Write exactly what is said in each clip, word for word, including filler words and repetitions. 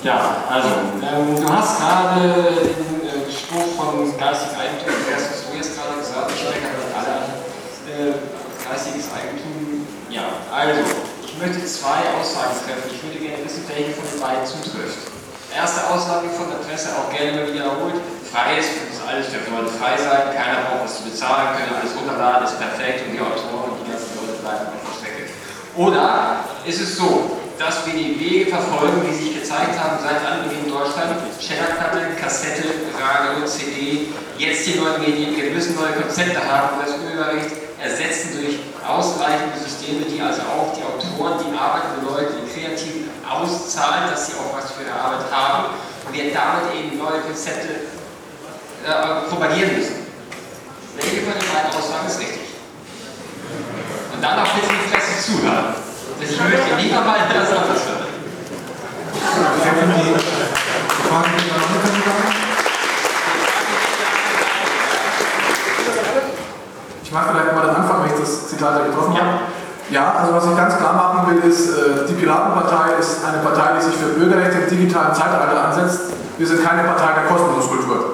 Ja, also, ähm, du hast gerade den äh, Spruch von geistiges Eigentum, das hast du jetzt gerade gesagt, ich stecke halt alle an. Äh, geistiges Eigentum, ja, also, ich möchte zwei Aussagen treffen. Ich würde gerne wissen, welche von den beiden zutrifft. Erste Aussage von der Presse, auch gerne mal wiederholt: frei ist, das alles dürfen Leute frei sein, keiner braucht was zu bezahlen, können alles runterladen, ist perfekt und die Autoren und die ganzen Leute bleiben auf der Strecke. Oder ist es so, dass wir die Wege verfolgen, die sich gezeigt haben seit Anbeginn in Deutschland: Shellerplatte, Kassette, Radio, C D, jetzt die neuen Medien. Wir müssen neue Konzepte haben, das Urheberrecht ersetzen durch ausreichende Systeme, die also auch die Autoren, die arbeitenden Leute, die Kreativen auszahlen, dass sie auch was für ihre Arbeit haben, und wir damit eben neue Konzepte äh, propagieren müssen. Welche von den beiden Aussagen ist richtig? Und dann auch bitte die Presse zuhören. Ich möchte lieber mal das anders hören. Ich mache vielleicht mal den Anfang, wenn ich das Zitat ja getroffen habe. Ja, also was ich ganz klar machen will, ist, die Piratenpartei ist eine Partei, die sich für Bürgerrechte im digitalen Zeitalter ansetzt. Wir sind keine Partei der Kostenloskultur.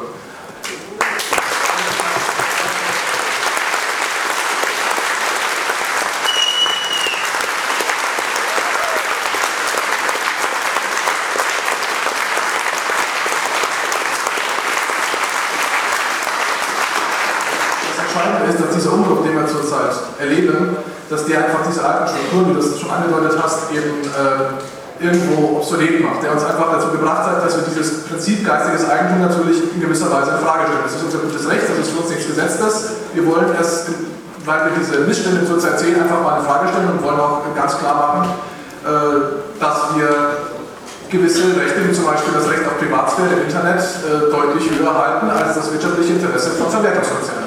Ist, dass dieser Umbruch, den wir zurzeit erleben, dass der einfach diese alten Strukturen, wie du das schon angedeutet hast, eben äh, irgendwo obsolet macht, der uns einfach dazu gebracht hat, dass wir dieses Prinzip geistiges Eigentum natürlich in gewisser Weise in Frage stellen. Das ist unser gutes Recht, das ist für uns nichts Gesetztes. Wir wollen es, weil wir diese Missstände zurzeit sehen, einfach mal in Frage stellen und wollen auch ganz klar machen, äh, dass wir gewisse Rechte, wie zum Beispiel das Recht auf Privatsphäre im Internet, äh, deutlich höher halten als das wirtschaftliche Interesse von Verwertungskonzernen.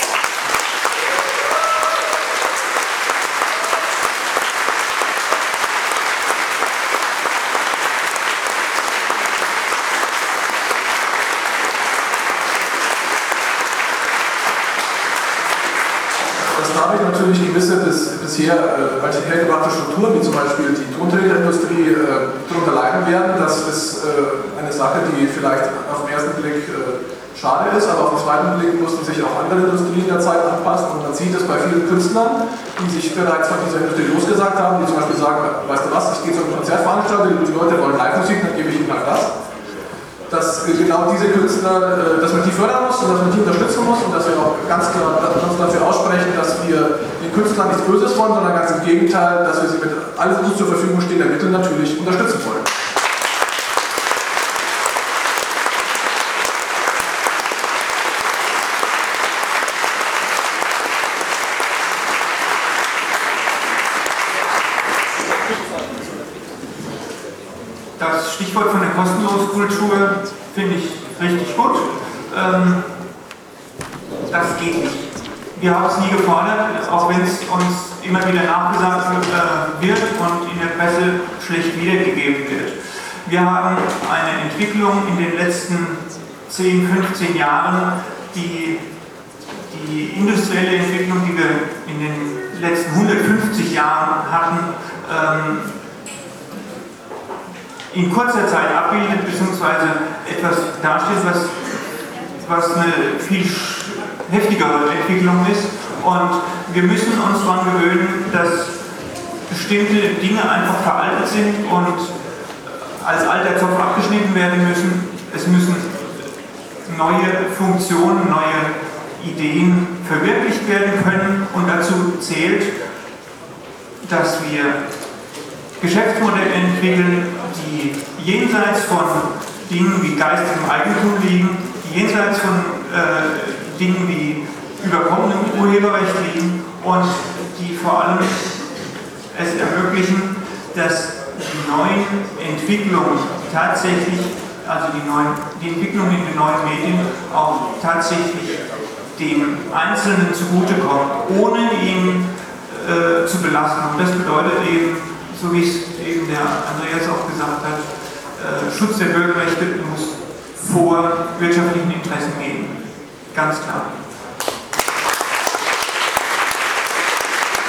Natürlich gewisse bis, bisher äh, hergebrachte Strukturen, wie zum Beispiel die Tonträgerindustrie, äh, darunter leiden werden. Das ist äh, eine Sache, die vielleicht auf den ersten Blick äh, schade ist, aber auf den zweiten Blick mussten sich auch andere Industrien der Zeit anpassen. Und man sieht es bei vielen Künstlern, die sich bereits von dieser Industrie losgesagt haben, die zum Beispiel sagen, weißt du was, ich gehe zu einem Konzertveranstalter, die Leute wollen Live-Musik, dann gebe ich ihnen halt das. Dass genau diese Künstler, dass man die fördern muss und dass man die unterstützen muss und dass wir auch ganz klar uns dafür aussprechen, dass wir den Künstlern nichts Böses wollen, sondern ganz im Gegenteil, dass wir sie mit allen uns zur Verfügung stehenden Mitteln natürlich unterstützen wollen. Das Stichwort von der Kostenloskultur finde ich richtig gut. Ähm, das geht nicht. Wir haben es nie gefordert, auch wenn es uns immer wieder nachgesagt äh, wird und in der Presse schlecht wiedergegeben wird. Wir haben eine Entwicklung in den letzten zehn, fünfzehn Jahren, die, die industrielle Entwicklung, die wir in den letzten hundertfünfzig Jahren hatten, ähm, in kurzer Zeit abbildet, beziehungsweise etwas darstellt, was, was eine viel heftigere Entwicklung ist. Und wir müssen uns daran gewöhnen, dass bestimmte Dinge einfach veraltet sind und als alter Zopf abgeschnitten werden müssen. Es müssen neue Funktionen, neue Ideen verwirklicht werden können, und dazu zählt, dass wir Geschäftsmodelle entwickeln, die jenseits von Dingen wie geistigem Eigentum liegen, die jenseits von äh, Dingen wie überkommenem Urheberrecht liegen und die vor allem es ermöglichen, dass die neuen Entwicklungen tatsächlich, also die, neuen, die Entwicklung in den neuen Medien auch tatsächlich dem Einzelnen zugutekommt, ohne ihn äh, zu belasten. Und das bedeutet eben, so wie es eben der Andreas auch gesagt hat, äh, Schutz der Bürgerrechte muss vor wirtschaftlichen Interessen gehen. Ganz klar.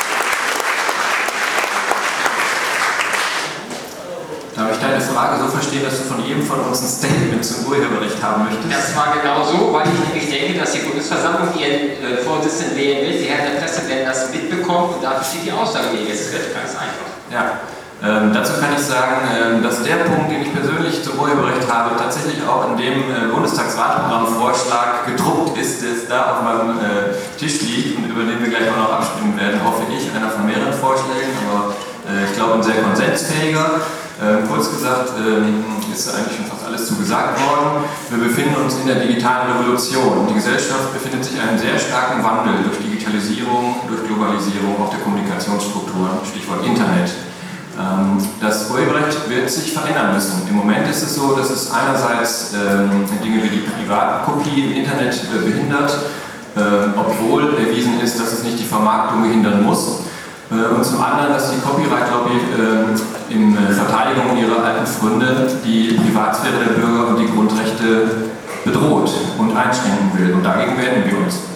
Darf ich deine Frage so verstehen, verstehen, dass du von jedem von uns ein Statement zum Urheberrecht haben möchtest. Das war genau so, weil ich nämlich denke, dass die Bundesversammlung ihren äh, Vorsitzenden wählen will. Die Herren der Presse werden das mitbekommen und dafür steht die Aussage gegen. Es wird ganz einfach. Ja. Ähm, dazu kann ich sagen, ähm, dass der Punkt, den ich persönlich zum Urheberrecht habe, tatsächlich auch in dem äh, Bundestagswahlprogrammvorschlag gedruckt ist, der da auf meinem äh, Tisch liegt und über den wir gleich auch noch abstimmen werden, hoffe ich, einer von mehreren Vorschlägen, aber äh, ich glaube ein sehr konsensfähiger. Ähm, kurz gesagt ähm, ist eigentlich schon fast alles zu gesagt worden. Wir befinden uns in der digitalen Revolution. Die Gesellschaft befindet sich in einem sehr starken Wandel durch Digitalisierung, durch Globalisierung, auch der Kommunikationsstrukturen, Stichwort Internet. Das Urheberrecht wird sich verändern müssen. Im Moment ist es so, dass es einerseits ähm, Dinge wie die Privatkopie im Internet äh, behindert, äh, obwohl erwiesen ist, dass es nicht die Vermarktung behindern muss. Äh, und zum anderen, dass die Copyright-Lobby äh, in Verteidigung ihrer alten Pfründe die Privatsphäre der Bürger und die Grundrechte bedroht und einschränken will. Und dagegen werden wir uns.